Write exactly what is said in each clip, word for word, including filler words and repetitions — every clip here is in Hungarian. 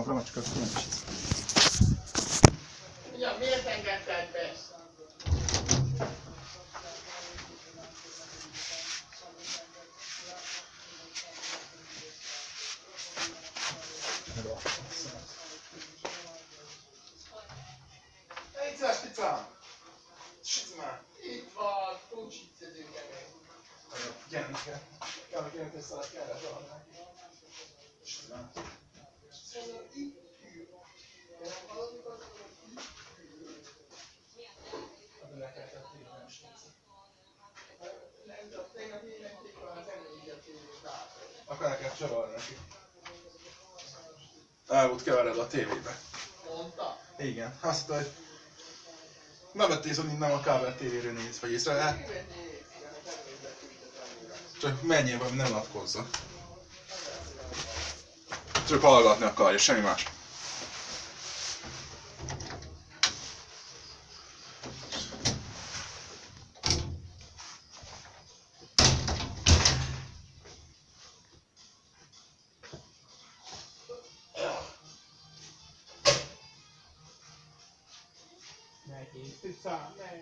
napra, majd csak azt ilyen kicsit. Ja, miért engedted be? Egy szás picám! Süt már! Itt van, úgy sütszedünk meg. Gyerünk kell. Kell, hogy jönnek össze, kell rá valami. Süt már! Szerintem itt hűl. De nem hallod, mikor az itt hűl. Addig le kell tenni, hogy nem sütsz. Nem tudom, tegnap éjmenték van az emlékeztetőt látod. Akkor el kell csorolni neki. El volt kevered a tévébe. Mondta? Igen. Azt mondta, hogy nem vett észre, hogy nem a kábel tévéről néz, vagy észre lehet. Csak menjél valami, nem latkozza. Csak hallgatni akarja, semmi más. Ne kész, tisztán, ne!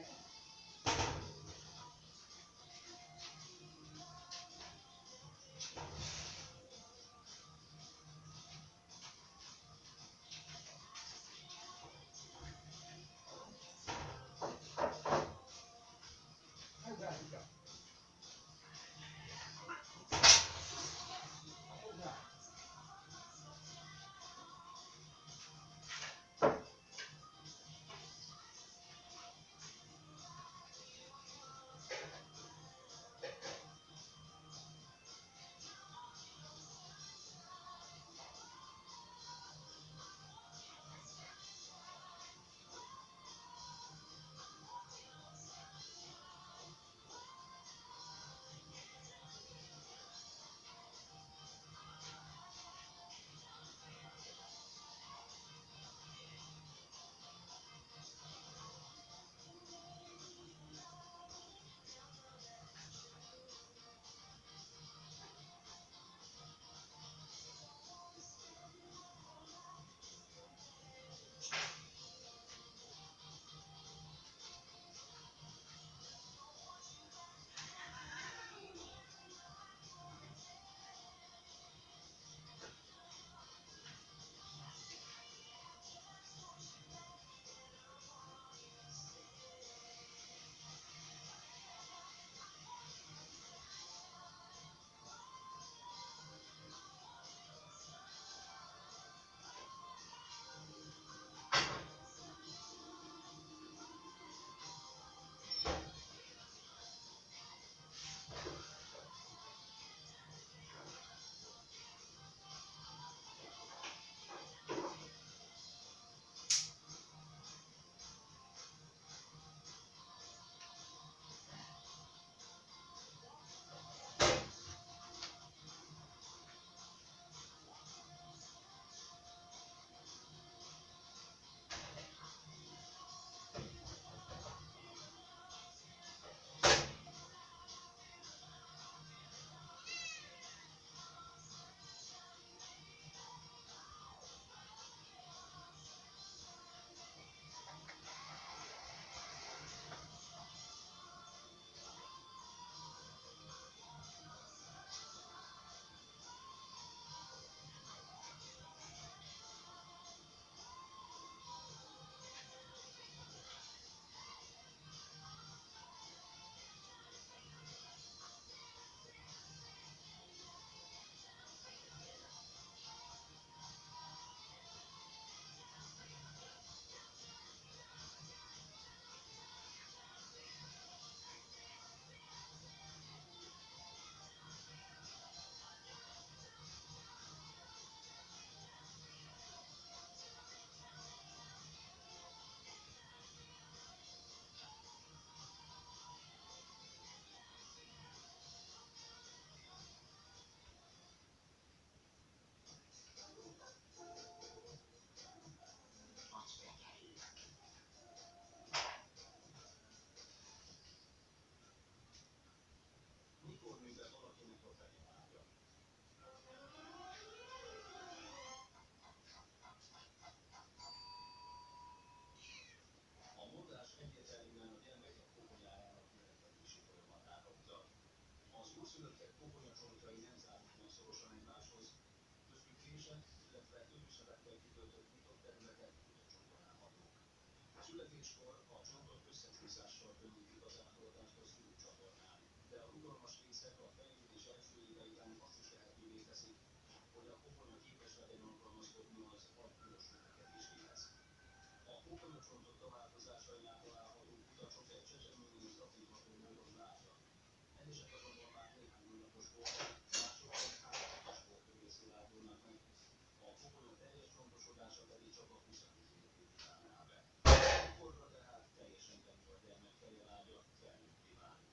szülöttek kobonyacsontjai nem zárulnak szorosan egymáshoz, köztük késett, illetve ősebekkel kitöltött nyitott területek kutacsonttalálhatók. Születéskor a csontok összecsúszással könnyítik az átaladást a szülőcsatornán, de a rugalmas részek a fejlődés első éveiben azt is lehetővé teszik, hogy a koponya képes legyen alkalmazkodni az agypiros növekedéséhez. A koponyacsontok változásainál található kutacsok egy csecsemőnél tapintható módon lázak. Egyesek azonban már néhány hónapos korban, mások pedig három hetes kor körül szilárdulnak meg. A koponya teljes csontosodása pedig csak a huszadik év után áll be. Ekkorra tehát teljesen kerül a gyermek fejelágya felnőtté válik.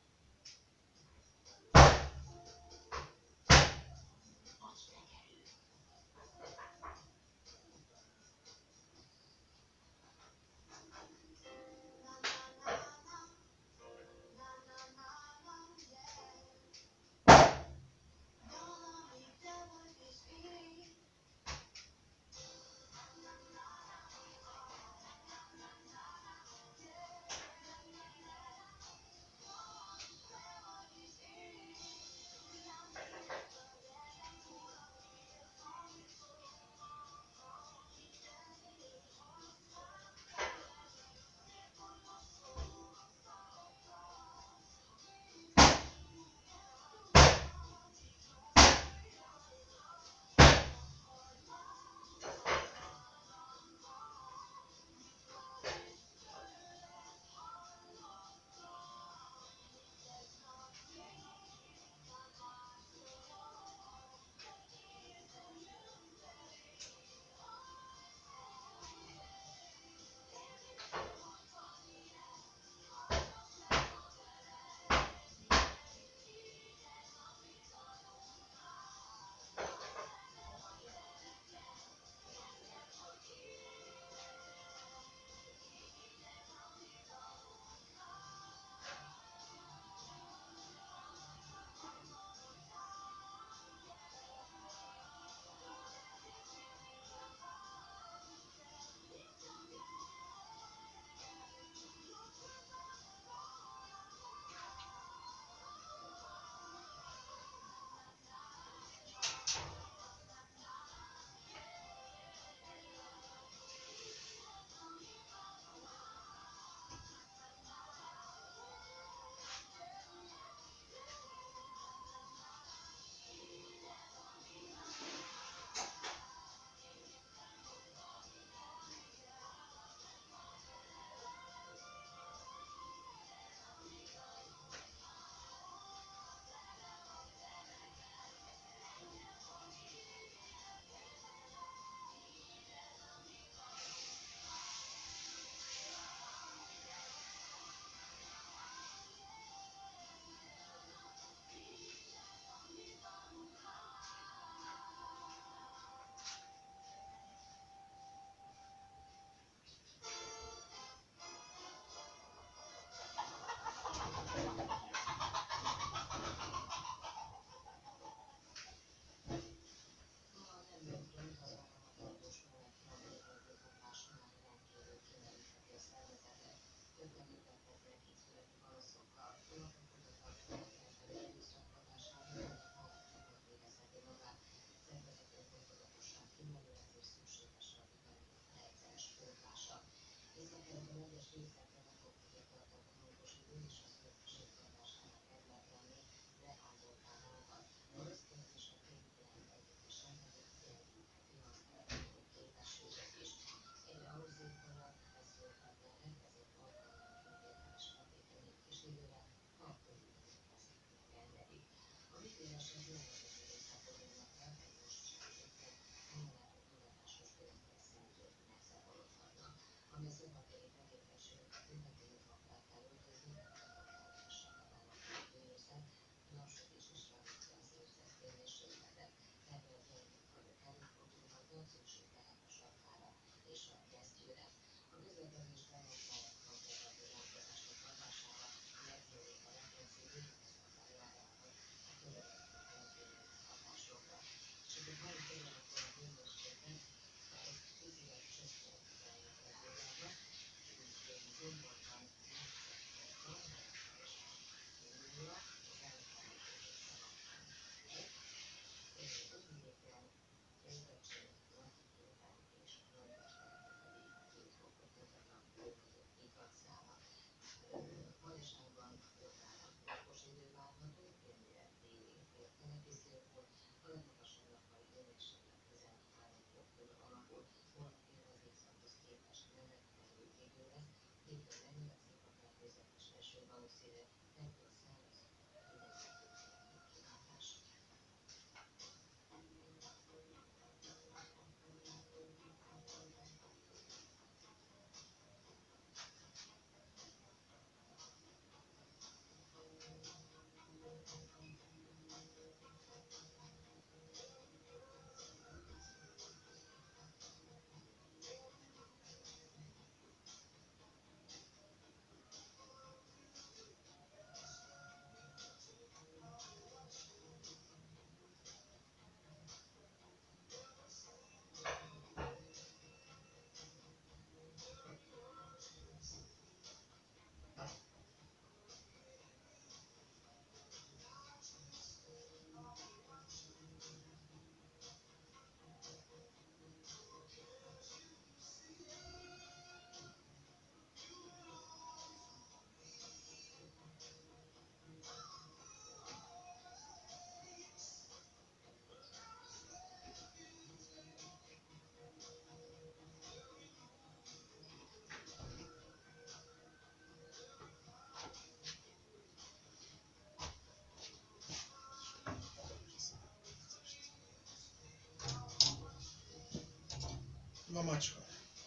A macska.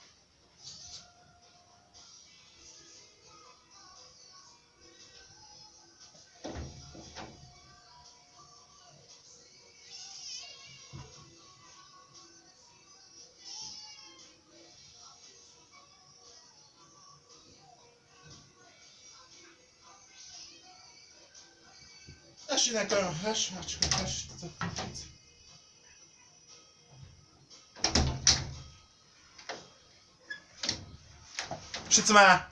Essének a es, macska, es. Sütsz már!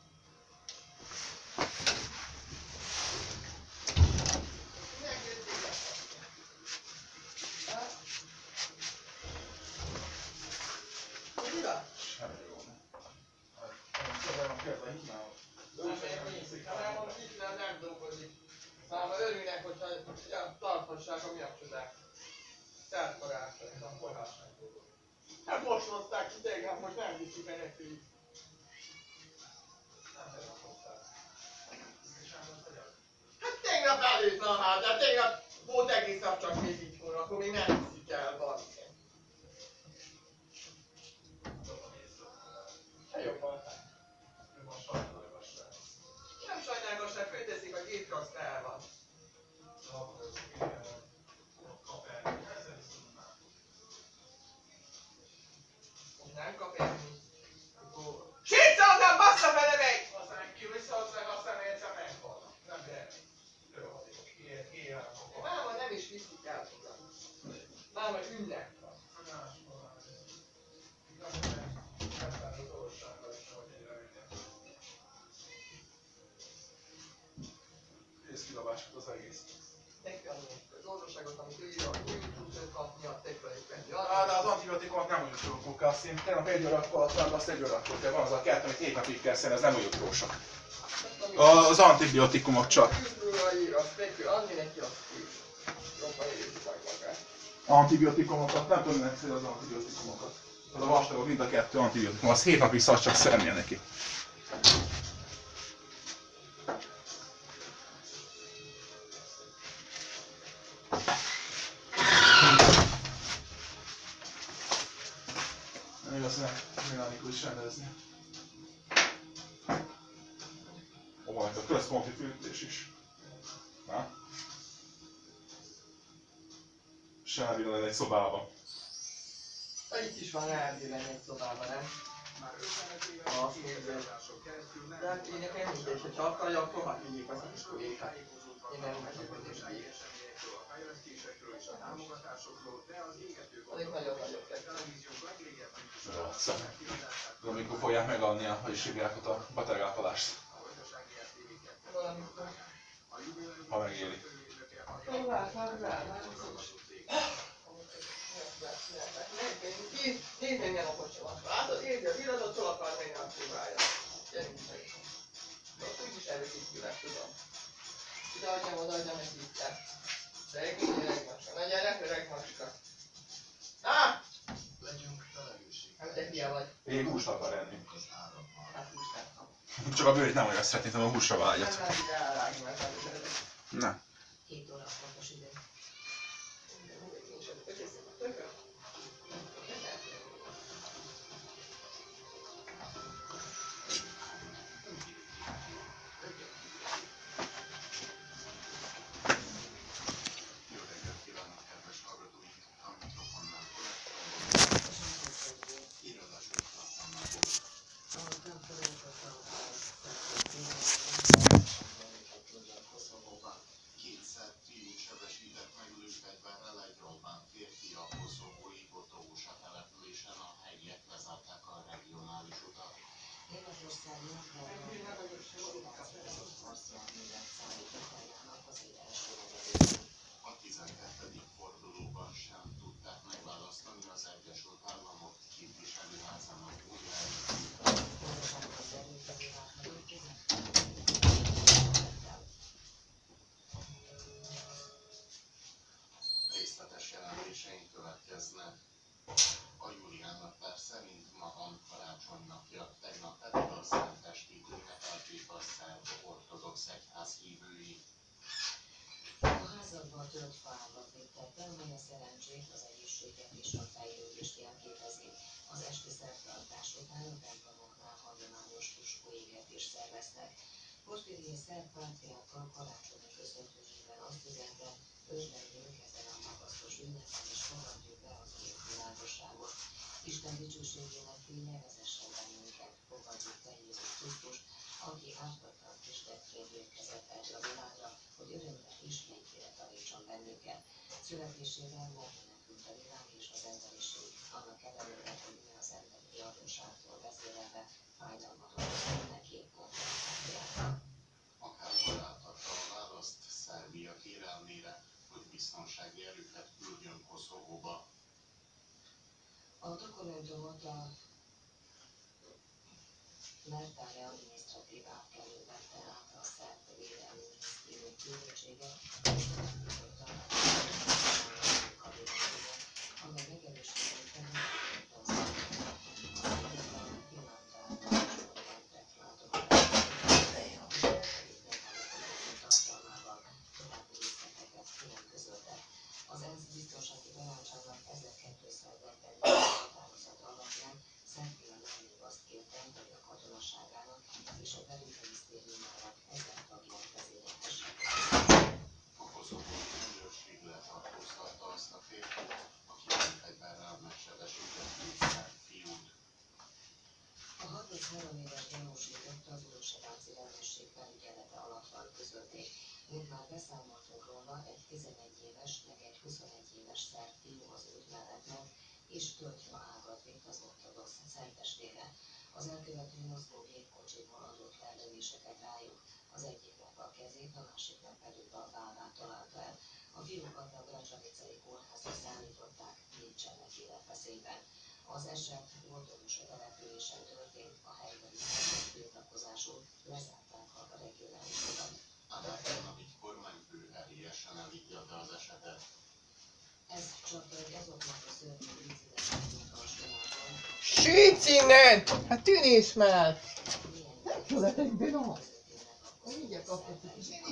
Tarthassák a miacsodák. Szertkarácsony, a forrásnak dolgok. Hát most hozták ki tegnap, most nem viszik el nekünk. Hát tegnap előtt, na hát, de tegnap volt egész nap csak még így volna, akkor még nem viszik el valami. Hát jobban. Nem sajnálgassák, fölteszik a gétkaszt el van. Nem kap enni. Sétszalgám, bassza fele meg! Aztán ki visszahoznak, aztán egyszer meghalnak. Nem kell. Jó, ilyen, ilyen. Máma nem is viszik el oda. Máma ünnep van. Készkidobásod az egész. Neki az orvosságot, amit ő írja, hogy úgy tudsz kapni a teklejükben. Á, de az antibiotikumot nem úgy tudok kapni. Én tegnap egy óra alatt van, azt egy óra alatt kell. Van az a kettő, amit hét napig kell szenni, az nem úgy jósak. Az antibiotikumok csak. Küzdőre ír, azt neki, adni neki azt ki. Jobban érzi meg magát. Antibiotikumokat, nem tudom, hogy az antibiotikumokat. Az a vastagok, mind a kettő antibiotikum, az hét napig szar csak szennie neki. Még azt nem Milánnikul is rendezni. Ó, van itt a központi fűtés is. Na? Sávillany egy szobában. Itt is van elvélen egy szobában, nem? Már ötvenek éve Azt nézzük. De hát én nekem nincs, és ha akarja, akkor hadd vigyék az iskolékát. Én nem megyek, hogy is vigyék. a fejlesztésekről és a támogatásokról, de az égető Azok nagyon nagyok lettek. televíziók legrégebben is Rassza. De amikor fogják megadni a, hogy is hívják ott a betegápolást. a gazdasági értéket. Valamikor. A jubileum Ha megéli. Jó, hát, hát, hát, hát. Nézd meg, milyen okos csalak. Látod, érzi az iradot, hol akar menni, azt próbálja. Gyerünk meg. De ott úgyis előszítjük meg, tudom. Ide adjam, oda adjam, meg itt. Regény, regmacska. Na gyerek, regmacska. Na! Legyünk felelősség. Hát te hülye vagy. Én húst akar enni. Hát húst nem. Csak a bőrét nem olyan szeretném, hanem a húsra vágyat. Nem, nem, ide elrágni meg először. Nem. Két óra fontos idő. Jó reggelt kívánok, kedves hallgatóink! A mikrofonnál irodás mikrofonnál Koszovóban kétszer fiút sebesített meg lőfegyverrel egy román férfi a koszovói Botóusa településen, a helyiek lezárták a regionális utat. Németországnak az első A tizenkettedik fordulóban sem tudták megválasztani az Egyesült Államok képviselőházának új elnökét. Részletes jelentéseink következnek. A Julián naptár szerint ma van karácsony napja, tegnap pedig a szentestét ünnepelték a szerb ortodox egyház hívői. A házakban tört faágat léptek be, amely a szerencsét, az egészséget és a fejlődést jelképezi. Az eskü Porfirié szerb pátriárka karácsonyi köszöntőjében azt üzente, örvendjünk ezen a magasztos ünnepen és fogadjuk be az új világosságot. Isten dicsőségének fénye vezessen bennünket, fogadjuk be Jézus Krisztust, aki ártatlan kistetként érkezett erre a világra, hogy örökre is békére tanítson bennünket. Születésével megmenekült a világ és az emberiség, annak ellenére, hogy mi az emberi adóságtól vezérelve fájdalmat okozunk neki, mondta a pátriárka. Akár találtatta a választ Szerbia kérelmére, hogy biztonsági erőket küldjön Koszovóba. A dokumentumot a Mertáre adminisztratív átkelő vette át a szerb védelmi minisztérium küldöttsége, amely megerősített feladatot az a pillanatban tartalmával további részleteket nem közölte. Az ENSZ biztonsági tanácsának ezerkétszázhetvennégy határozata alapján Szerbia nem még azt kérte, hogy a katonaságának és a belügyminisztériumának ezer tagját vezérelhessék. A koszovói rendőrség letartóztatta azt a férfit, aki fegyverrel megsebesített két szerb fiút. A harminchárom éves gyanúsított az Ulóseváci rendőrség felügyelete alatt van közölték. Mint már beszámoltunk róla, egy tizenegy éves, meg egy huszonegy éves szerb fiú az út mellett meg, és töltve ágat vitt az ortodox szentestére. Az elkövető mozgó gépkocsiból adott lelövéseket rájuk, az egyiknek a kezét, a másiknak pedig a vállát találta el. A fiúkat a Gračanicai kórházra szállították, nincsenek életveszélyben. Az eset Ortodoxa településen történt, a helybeli szervezet tiltakozású, lezárták a regionális utat. Adályanovics kormányfő erélyesen elítélte az esetet. Ez csak egy azoknak a szörnyű incidenteknek a sorában, Sütj innen! Hát tűnés már! Nem tudod, hogy binom. Mindjárt kapott egy kis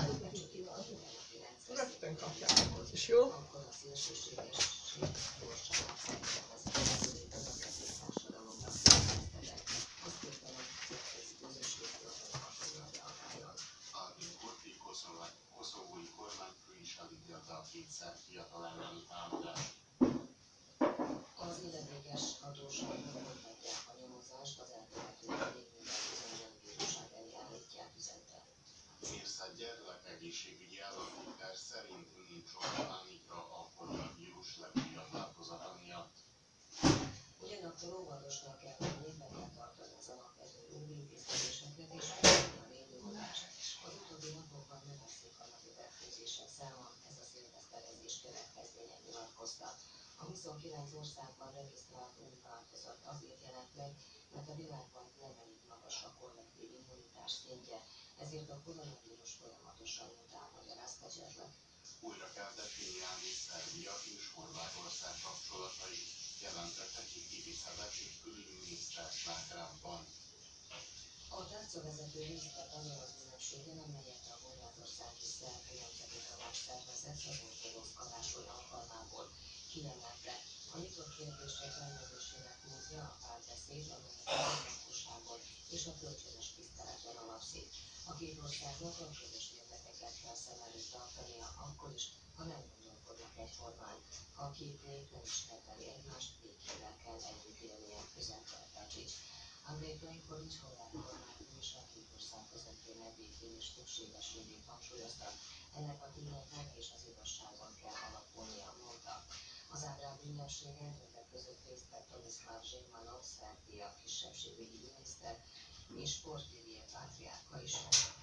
rögtön kapják. És jó? akkor a szélsőségesség gyorsan átszervezett az egész társadalomra szerveztetek. Azt kértem, hogy ez közösségről hasonlóan reagáljon. Albin Kurti koszovói kormányfő is elítélte a két szerb fiatal elleni támadást. Az illetékes hatóságok folytatják a nyomozást, az elkövetők pedig minden bizonyan bíróság elé állítják, üzente. Mirza Gyerlek egészségügyi államtitkár szerint nincs ok pánikra a koronavírus legújabb változata miatt. Ugyanakkor óvatosnak kell lenni, be kell tartani az alapvető óvintézkedéseket és felvenni a védőoldást. Az utóbbi napokban növekszik a napi fertőzések száma, ez a szilveszterezés következménye nyilatkozta. A huszonkilenc országban regisztrált új változat azért jelent meg, mert a világban nem elég magas a kollektív immunitás szintje, ezért a koronavírus folyamatosan mutál, magyarázta Gyerlek. Újra kell definiálni Szerbia és Horvátország kapcsolatai, jelentette ki Ibiza és külügyminiszter Zágrábban. A tárcavezető részt vett azon az ünnepségen, amelyet a horvátországi szerb nemzeti tavak szervezett az ortodox karácsony alkalmából. Kiemelte, a nyitott kérdések rendezésének módja a párbeszéd, amelyet a lakosságon és a kölcsönös tiszteleten alapszik. A két országnak a közös érdekeket kell szem előtt tartania, akkor is, ha nem gondolkodnak egyformán. Ha a két nép nem ismerteli egymást, békével kell együtt élnie, üzente Tadzsics. Andrej Plenkovics horvát kormányfő és a két ország közötti megbékélés szükségességét hangsúlyozta, ennek a tényeknek és az igazságon kell alapulnia, mondta. Az Zágráb ünnepségen többek között részt vett Tomislav Žigmanov, Szerbia kisebbségügyi miniszter, és Porfirié pátriárka is.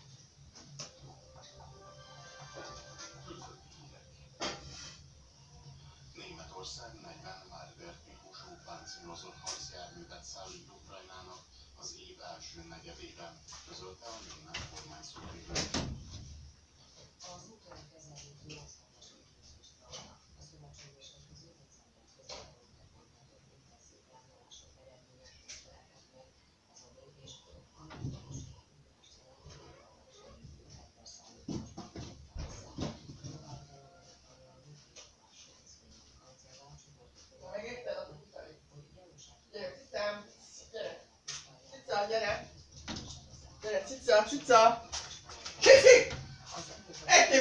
Németország negyven Marder típusú páncélozott harcjárművet szállít Ukrajnának az év első negyedében, közölte a német kormány szóvivő. Az utólag kezelő nyolcvanas ügyvédést vannak. A szövetségesek közül december közben megmondhatott intenzív tárgyalások eredményeként felelt meg ez a lépés, amely valószínűleg indulás jelenti a segítő fegyverszállításban megfelelően. Továbbá a Ludwig Scholz német kancellár csütörtökön Megérted a kutatni? hogy gyanúságú Gyere, cicám! Gyere! Cica, gyere! Gyere, cica, cica!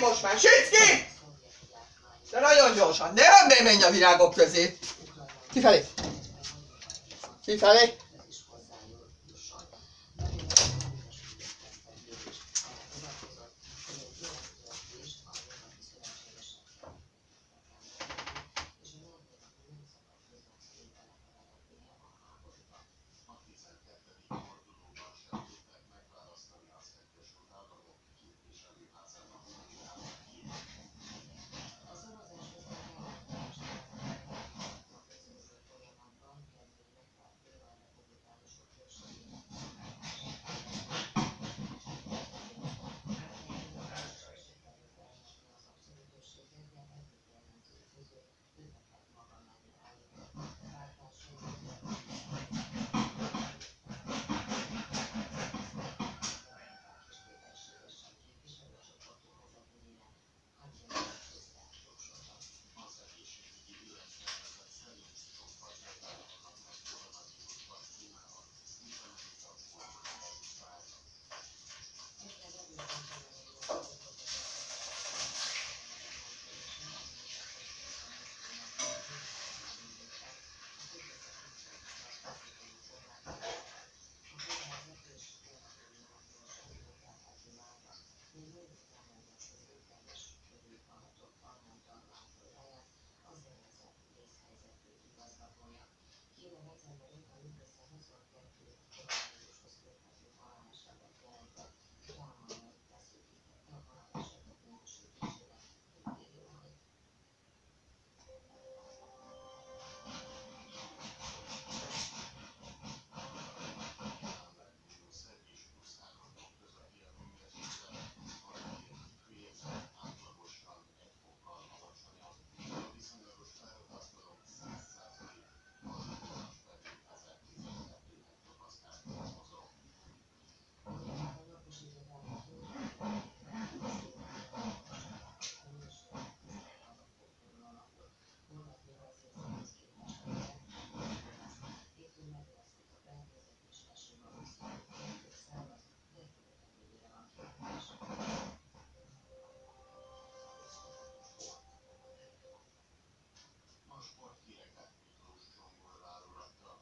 most már! Sütsz ki! De nagyon gyorsan, nem menj a virágok közé! Kifelé! Kifelé! A tizenkettedik fordulóban sem tudták megválasztani az Egyesült Államok képviselőházának tagját. Az egészségügyi világszervezet szerint sokkal többen halnak meg koronavírus vakcinával, mint amennyit a kórházak várnak. Mínusz egy és plusz három fok közötti hőmérséklet, a hőmérséklet átlagosan egy fokkal alacsonyabb. A viszonylagos felhőtartalom száz százalék, a hőmérséklet pedig ezertizenkettő hektopaszkál per mozog. A sporthíreket Miklós Csongor válogatta.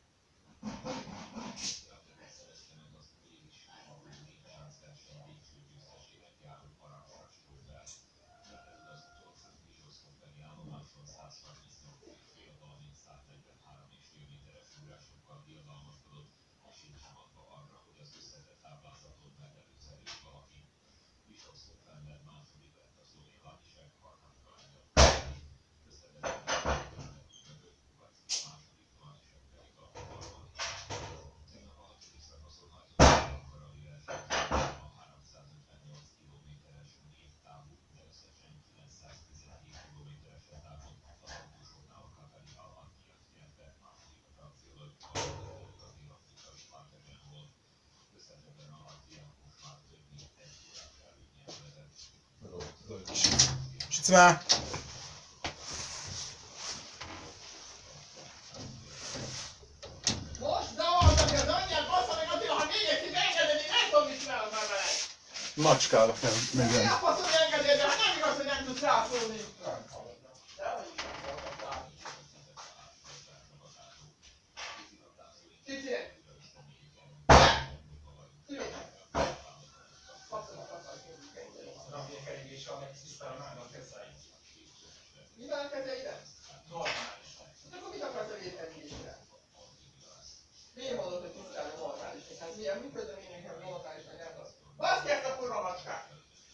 Sütsz már! Most zavartam, hogy az anyját bassza meg Attila, ha még egyszer engeded, én nem tudom, mit csinálok már veled! Macskálok nem, Mi meg a faszom engedélyed, de hát nem igaz, hogy nem tudsz rászólni! Dehogy is nem szóltam rá. Kicsi! Mi van a kezeiden? Normális. Akkor mit akarsz a védhetésre? Miért mondod, hogy tisztelni normális? Hát milyen, mi közben én nekem normális, meg nem az? Baszd ki ezt a kurva macskát!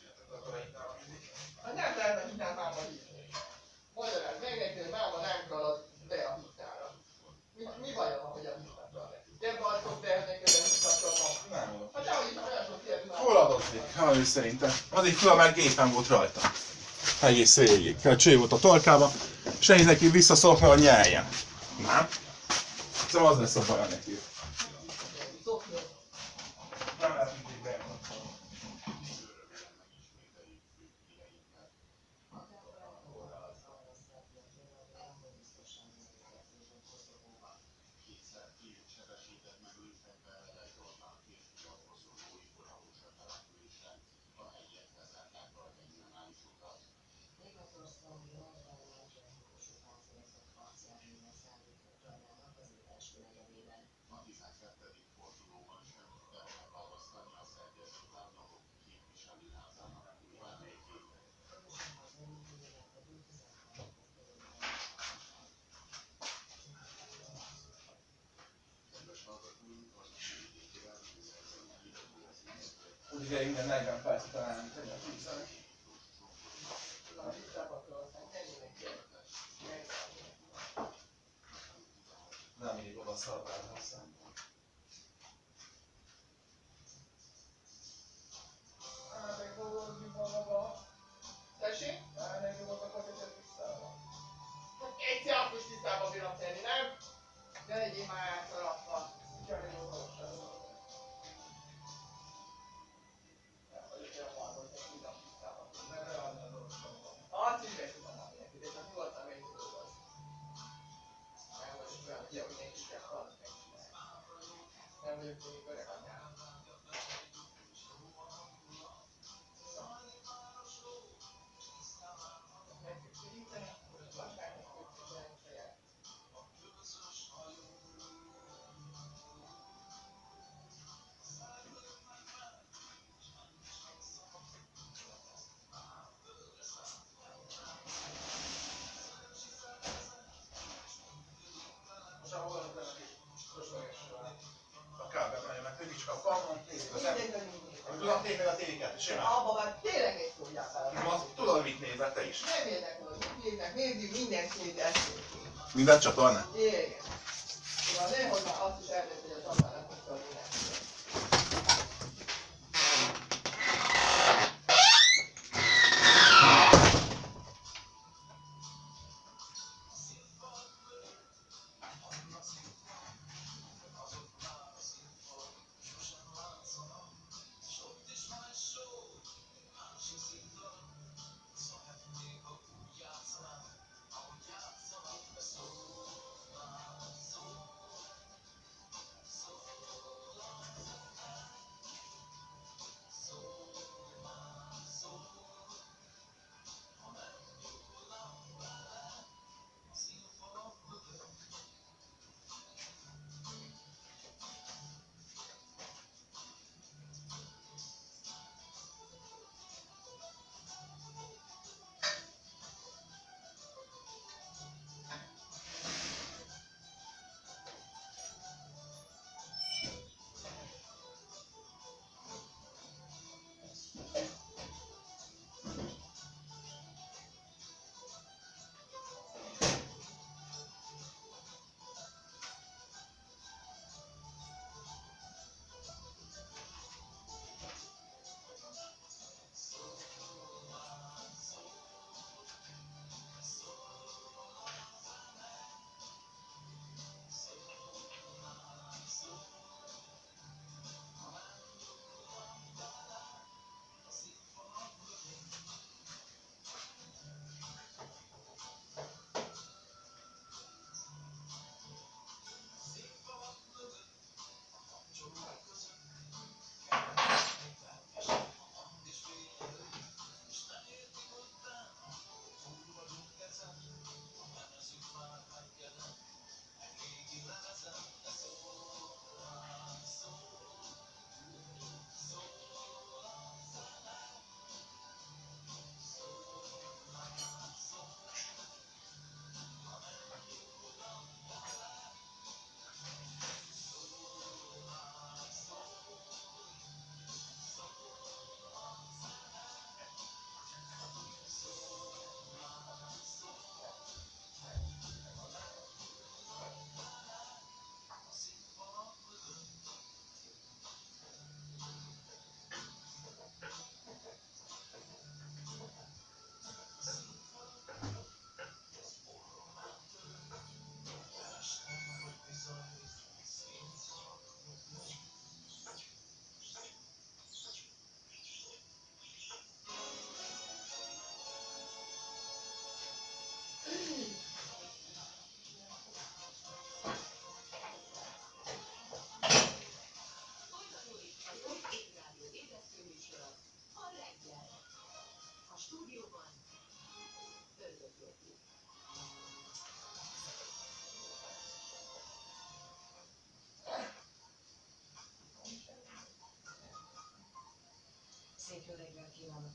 Hát nem lehetne minden máma hívni. Magyaráz meg neki, hogy máma nem kalad be a hittára. Mi, mi bajom, ahogy a hittatra? Gyere balcok be, neki a hittatra ma. Nem mondom. Hát dehogy is, olyan sok kérdő már. Fuladozik, hallani szerintem. Azért föl, mert gépen volt rajta. Egész végig. A cső volt a torkában, és nehéz neki visszaszólni, hogy nyeljen. Nem? Szóval az lesz a baj neki. Szokni. Nem lehet mindig bejönni. Kétszer két sebesített megőztekkel egy ornán férfiak koszorúi forralós a településen. A helyiek lezárták rajta innen Oroszországból bármilyen típusú páncélozott harcjárművel szállít Ukrajnának az év első negyedében. A tizenkettedik fordulóban sem kell választani a Szegyezők Államok képviselőházának ülványékét. Közösen azon, hogy növekedő tizenhárom fok körül Kedves hallgatóink, most végére Úgy ugye minden negyven percet talán tenni a tízzel. Nem mindig oda szarvál hozzám. Hát, meg dolgozni maga. Tessék? Hát, meg dolgozni a tisztában. Hát egyszer akkor is tisztában bírom tenni, nem? Ne legyél már átszaladva. Ugyan egy óvalosan dolgozni. Nem vagyok olyan marha, hogy neki nem tisztában. Nem leadni az orvosokat. Azt is meg tudom adni neki, de csak nyugodtan meg tud dolgozni. Nem vagyok olyan, hogy mindenki kell haladni megcsinálni. Nem vagyok még öreg anyám. A kábel nagyon meg, hogy csak a falon nézzük az ember. Tudom tényleg a tévéket, simán. Abba már tényleg egy tudják el. Ma tudod, hogy mit nézel te is. Nem érdekel, hogy mit néznek, nézzük minden szinten. Minden csatornán? Igen. Szóval nehogy már azt is elvett, hogy az apának mit tudom minden.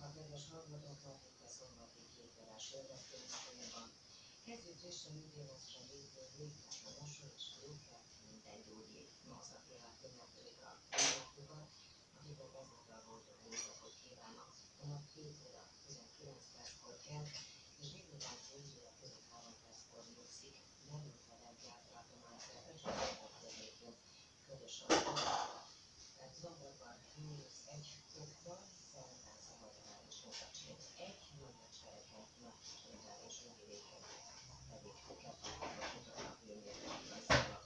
napot, kedves hallgatóknak, itt a szombati kétórás érdekfőműsorban. Kezdjük frissen idénesen végződni, a mosoly és a jóker minden gyógyít. Ma az, aki átünneplik a ünnepjukat, akiknek ezúttal boldog új napot kívánok. A nap hét óra tizenkilenc perckor kell, és délután négy óra tizenhárom perckor nyugszik. Derülve reggel látom a rendszerbe, csak a környékén ködös a tehát Zomborban mínusz egy fokban, szerdán Szabadkán és Mokacsén egy, Nagyvásárhelyen napképben és Újvidéken pedig kettő fokot mutatnak hőmérséklet szállak.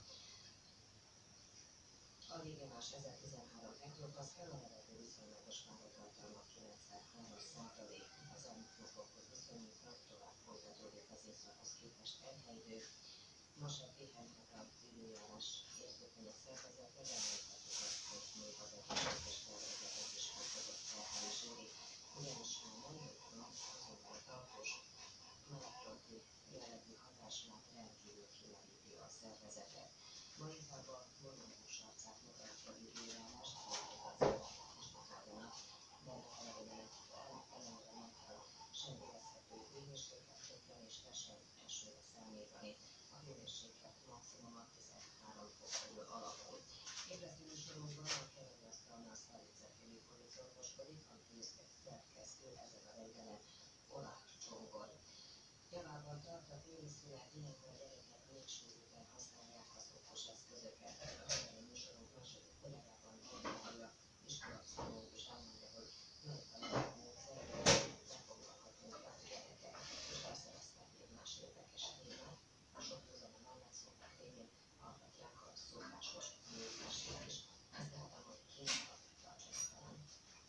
A légnyomás ezertizenhárom hektopaszkál, a levegő viszonylagos páratartalma kilencvenhárom százalék. Az elmúlt napokhoz viszonyítva tovább folytatódik az északhoz képest enyhe. Ma sem pihenhet az időjárás érzékenyek szervezete, de elmondhatjuk azt, hogy még az egészséges tervezetet is fokozott felhelyes éri, ugyanis a mai nap azonban tartós melegfronti jellegű hatását rendkívül kimeríti a szervezetet. Ma inkább a vonalós arcát mutatja időjárás, hogy az is magának, de ellenére nappal sem érezhető hőmérséklet csökkenésre, sem esőre számítani. A hőmérséklet maximuma tizenhárom fok körül alakul. Ébresztő műsorunkban a kerekasztalnál Szalice Filip orvoskodik, a főszerkesztő ezen a reggelen Olá Csongor. Javában tart a téli szünet, ilyenkor a gyerekek légcsőrűben használják az okos eszközöket. A reggeli műsorunk második órájában Olá iskolapszichológus elmondja, hogy melyik a legjobb módszer, hogy befoglalhatunk a gyerekek, és persze lesznek még más érdekes témák. A sok hozama mellett szokták végén hallgatják a szokásos nőzését is. Ezt láttam, hogy kéne tartsanak velem.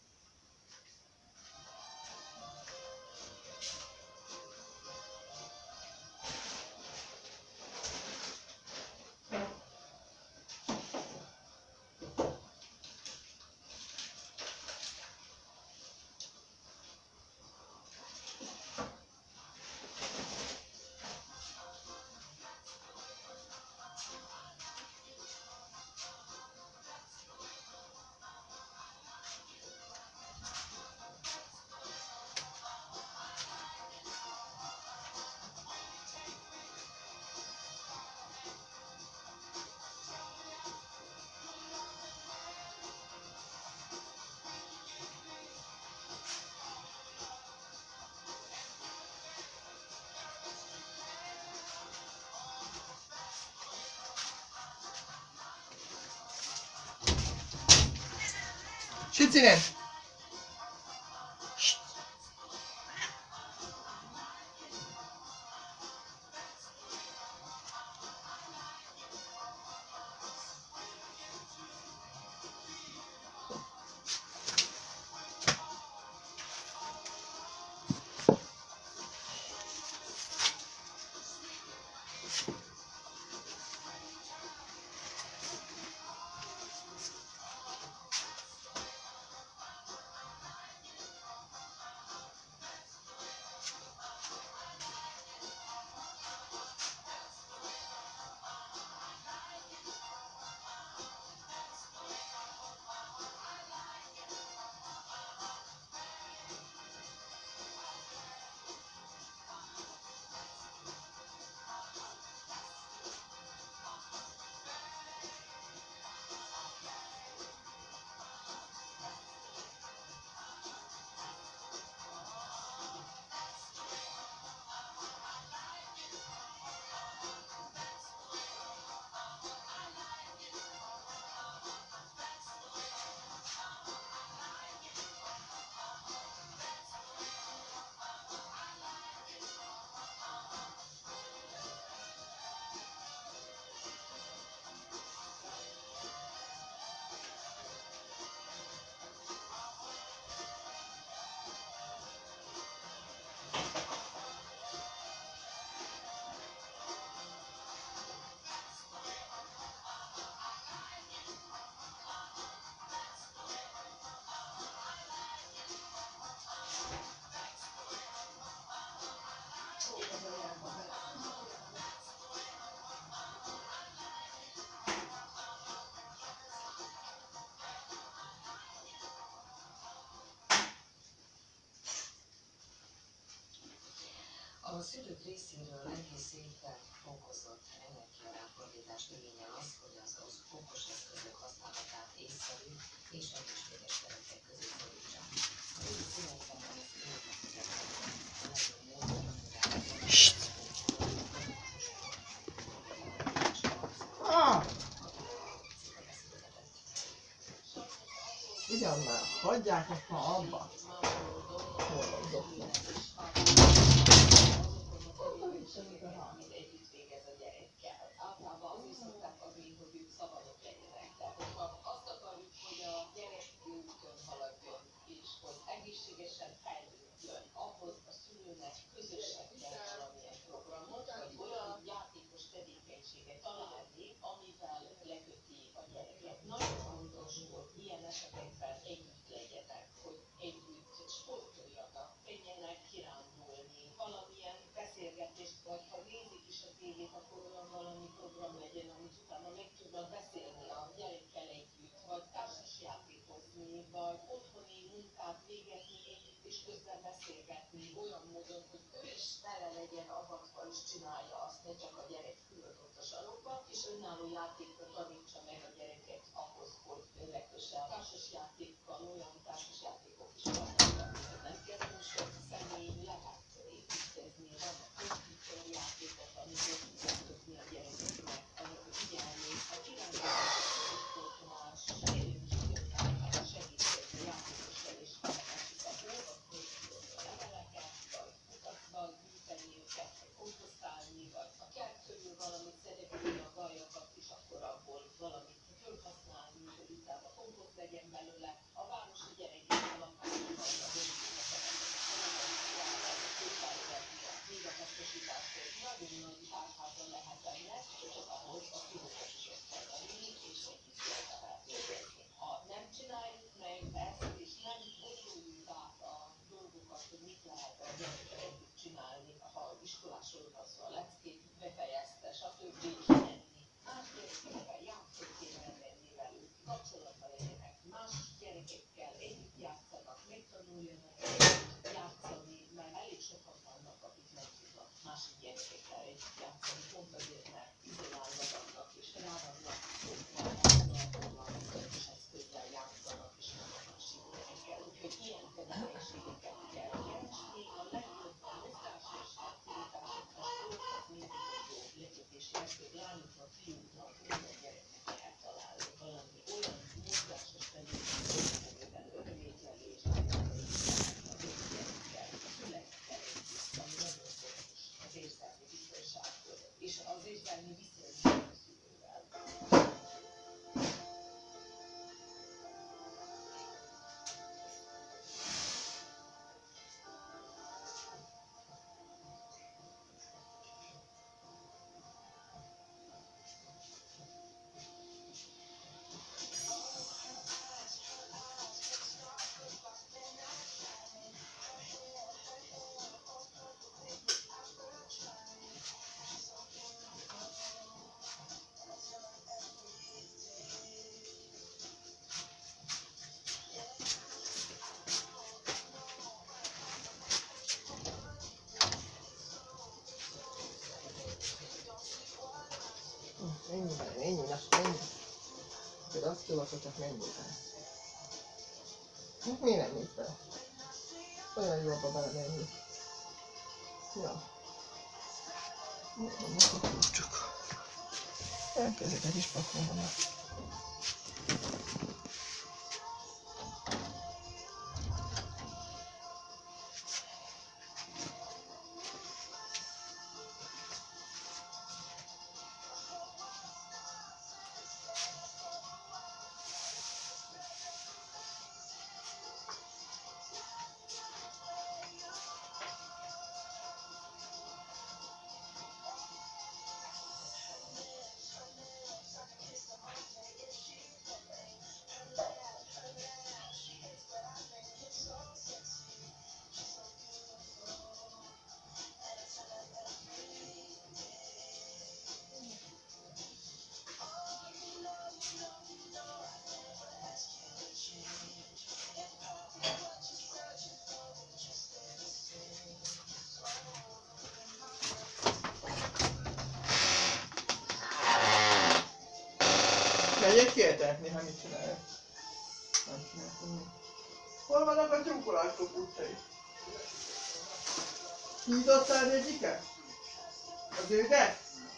Sicinen! A szülők részéről egész évben fokozott energiaráfordítást igényel az, hogy az okos eszközök használatát észszerű és egészséges keretek közé szorítsa. A régi szívekben ez a legjobb módon, Ah! Ugyan már, hagyják ezt ma abba. Boldogoknak. amit együtt végez a gyerekkel. Általában azért szokták adni, hogy ők szabadok legyenek. Tehát, hogyha azt akarjuk, hogy a gyerek jó úton haladjon, és hogy egészségesen fejlődjön, ahhoz a szülőnek közösen kell valamilyen programot, vagy olyan játékos tevékenységet találni, amivel leköti a gyereket. Nagyon fontos, hogy ilyen esetekben együtt legyenek, hogy együtt sportoljanak, menjenek kirándulni, valamilyen beszélgetést, vagy ha nézik is a tévét, akkor olyan valami program legyen, amit utána meg tudnak beszélni a gyerekkel együtt, vagy társas játékozni, vagy otthoni munkát végezni együtt, és közben beszélgetni olyan módon, hogy ő is tele legyen avatva, és csinálja azt, ne csak a gyerek fülött ott a sarokba, és önálló játékra tanítsa meg a gyereket ahhoz, hogy lekösse a társas játékkal, olyan társas játékok is vannak, amiket nem kell túl sok személy, lehet építkezni, vannak komputerjátékok, amiket tudják kötni a gyerekeknek, amikor figyelni, a kirándulások, más élősítőkkel segíteni játékossal és másikat olvasni, leveleket, vagy utakban gyűjteni őket, vagy komposztálni, vagy a kert körül valamit szedegülni a gajakat, és akkor abból valamit fölhasználni, hogy utána komposzt legyen belőle. A városi gyerekekkel a pártokban, a még a hasznosításhoz nagyon nagy tárháza lehet ennek, csak ahhoz a kihozatot kell venni, és együtt kell tehát végezni. Ha nem csináljuk meg ezt, és nem gondoljuk át a dolgokat, hogy mit lehet a gyerekkel együtt csinálni, ha iskolásról van szó, a leckét befejezte, stb. Menni, más gyerekekkel játszani kéne menni velük, kapcsolatban legyenek, más gyerekekkel együtt játszanak, megtanuljanak játszani, mert elég sokan vannak, akik nem tudnak másik gyerekekkel együtt játszani, pont azért, mert izolálva vannak, és rá vannak szokva a kis eszközzel játszanak, és nem a másik gyerekekkel. Úgyhogy ilyen tevékenységeket kell keresni, a legjobb a mozgásos aktivitásoknak volt, az mindig egy jó lekötési eszköz, lányoknak, fiúknak, minden gyereknek lehet találni valami olyan mozgásos tevékenységet, amiben örömétlenés, az érzelmi biztonsághoz, és az érzelmi viszonyban a szülővel. Ennyi, ennyi, na, ennyi. De azt tudod, hogy csak nem nézel. Miért nem nézel? Olyan jó abba belemenni. Ja. Csak. Elkezdeket is pakolom. csinálják néha, mit csinálják. Nem csinálják mit. Hol vannak a tyúkolás koputtai? Hízottál az egyiket? Az ődet?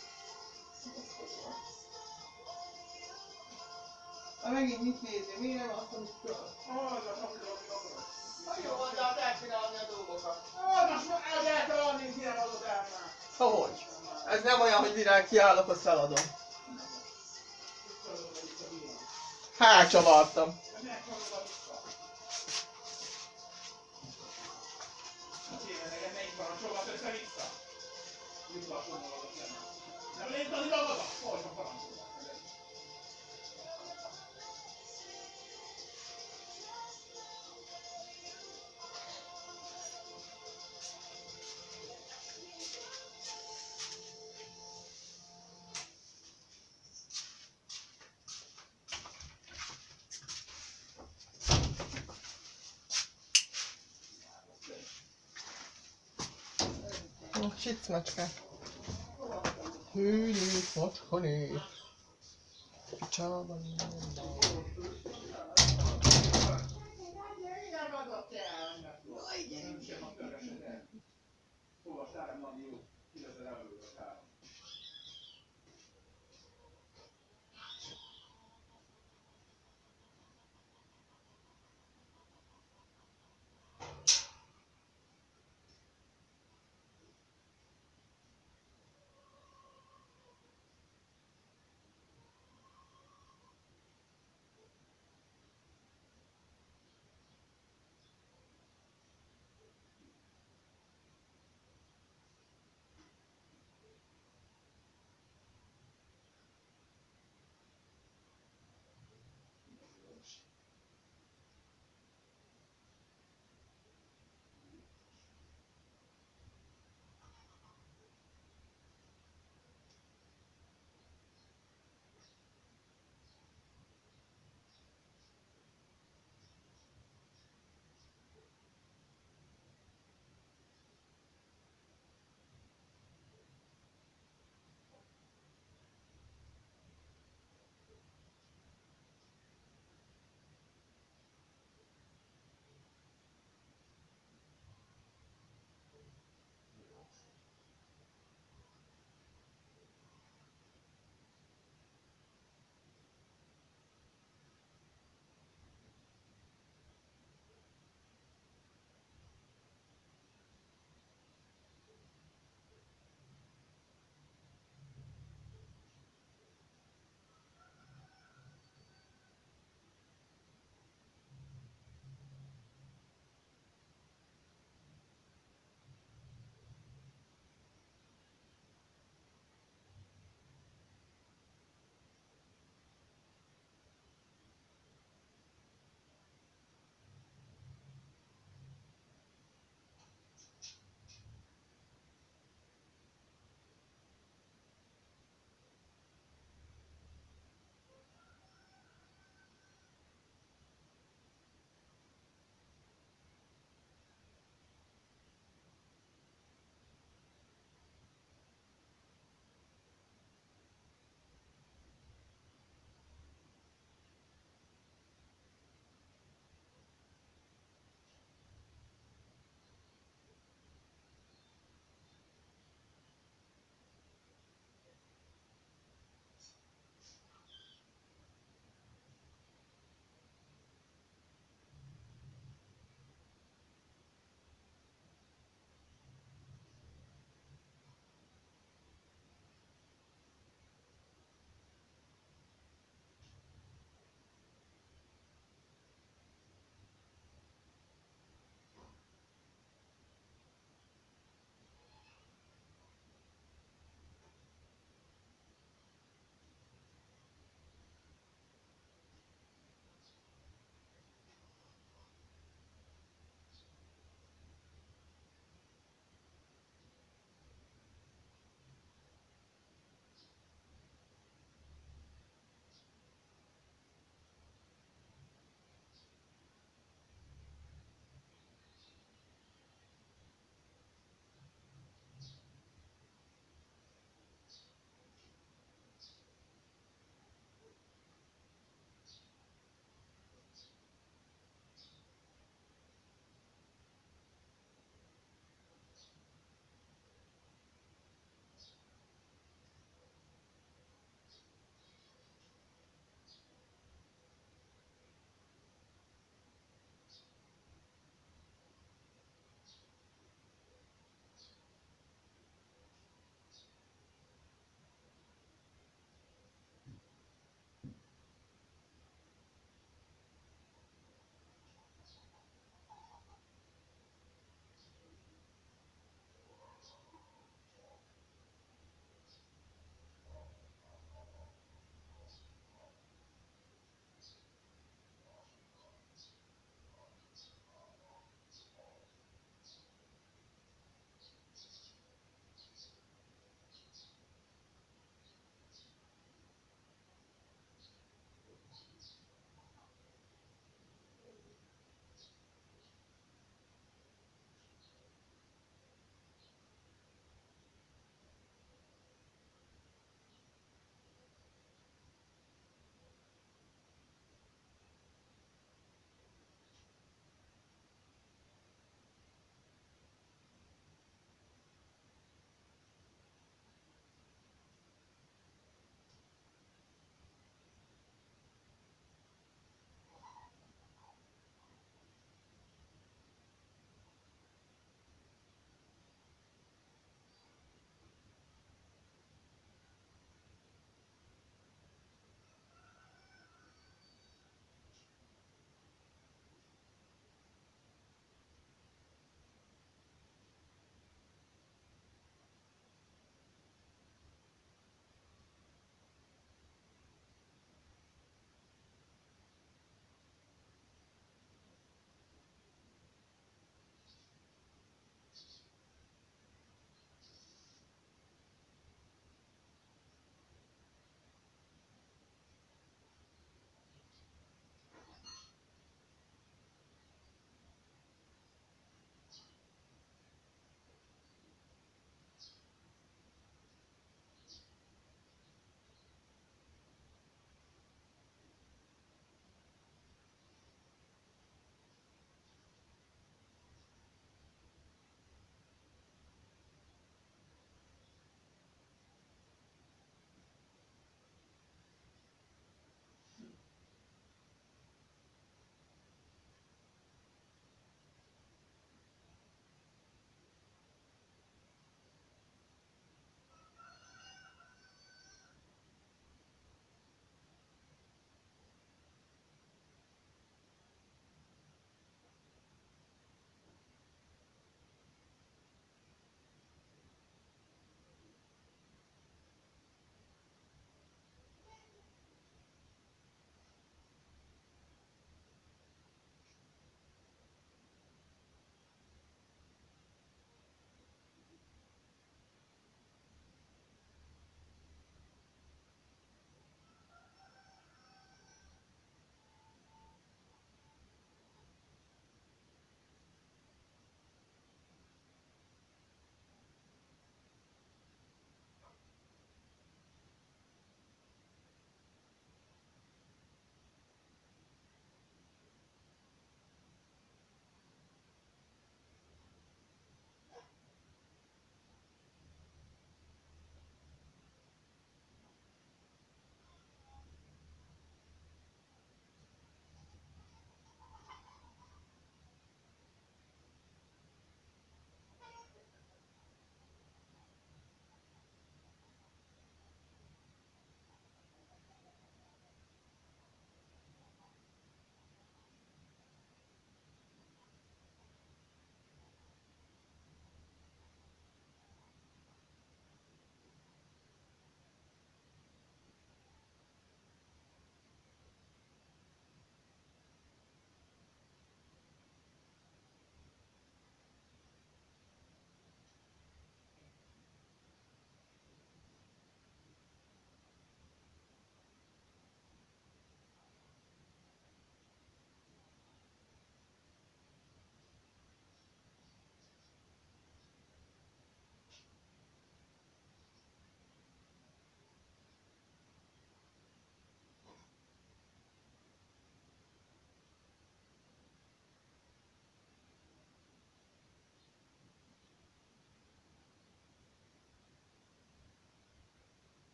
Ha megint mit nézni, miért nem azt, amit tudod? Jó van, de hát elcsinálni a dolgokat. Most már el lehet találni, ki nem adod el már. Hogy? Ez nem olyan, hogy virág kiállok, azt feladom. Hát csavartam. Sic macska. Hű, néz, macska néz. Picsában minden.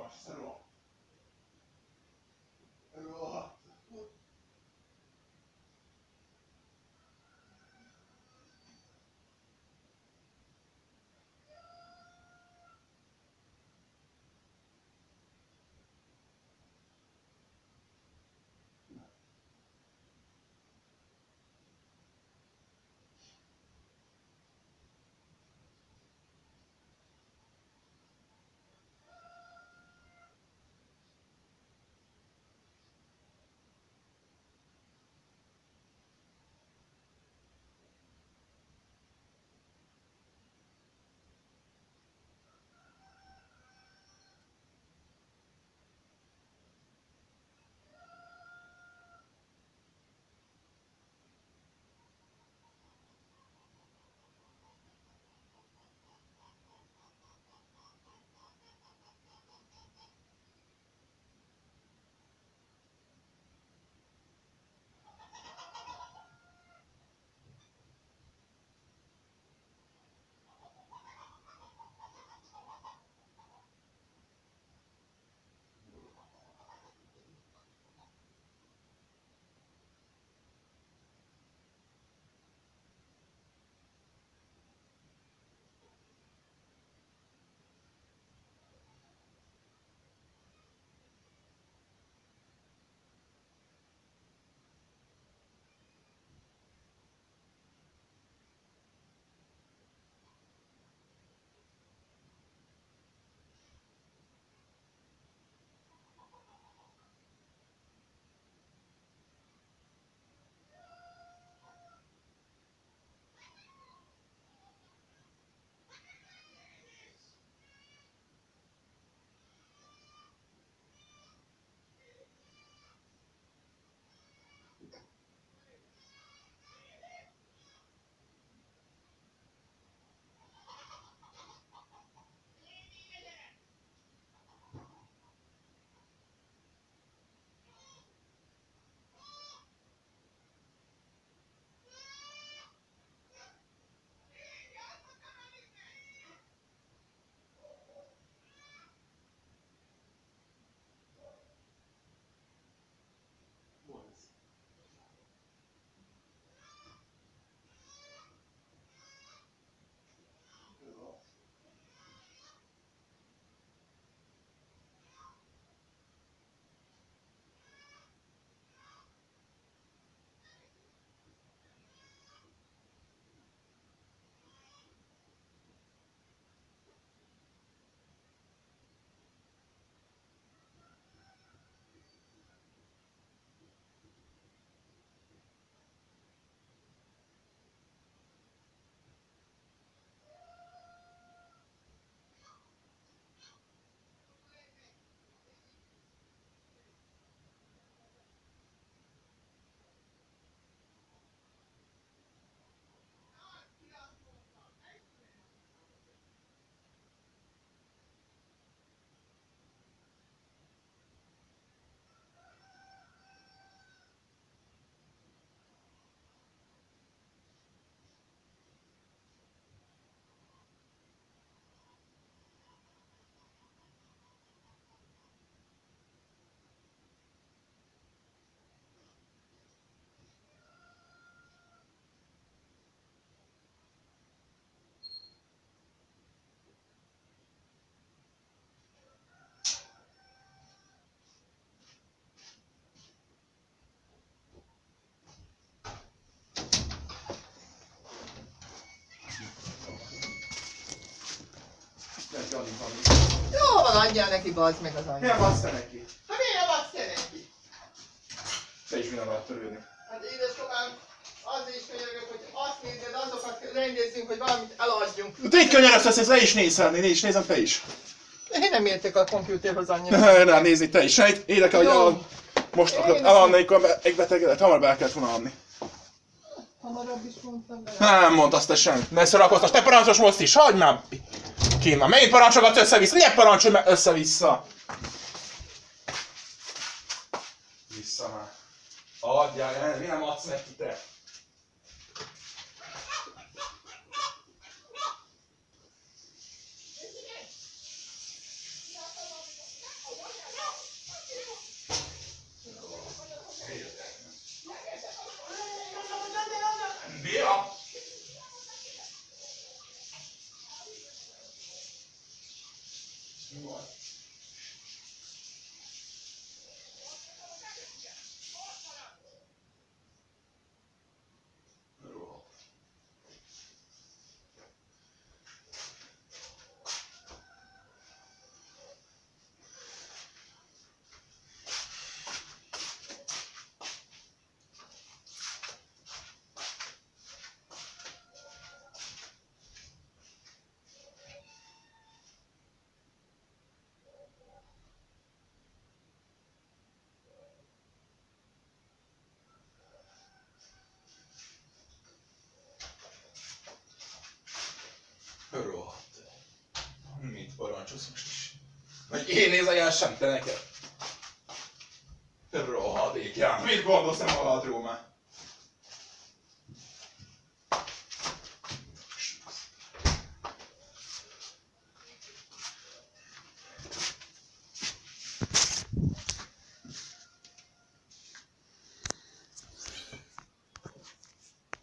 szarok. Rohadt. Neki addig van. Jó van, adjál neki, bazd meg az anyja. Milyen bassz te neki? Hát miért adsz te neki? Te is minden alatt törődni. Hát édesapám, azért is könyörgök, hogy azt nézed, azokat rendezzünk, hogy valamit eladjunk. Te itt könyörögsz, ezt le is nézhetni, és nézem te is. Én nem értek a kompjúterhoz annyira. Rá nézni te is. Sejt, érdekel, hogy Jó. el, most Én akarod is- eladni, amikor egy betegedet, hamar be kellett volna adni. Hamarabb is mondtam vele. Nem mondd azt te sem. Ne szorakoztas, te parancsos most is, hagyd már! Ki már, megint parancsokat össze-vissza, ne parancsolj már össze-vissza! Vissza már. Adjál el, mi nem adsz neki te? Mi van? Rohadt. Rohadt. Mit parancsolsz most is? Vagy én nézegessen te neked? Rohadékján, mit gondolsz nem magadról már?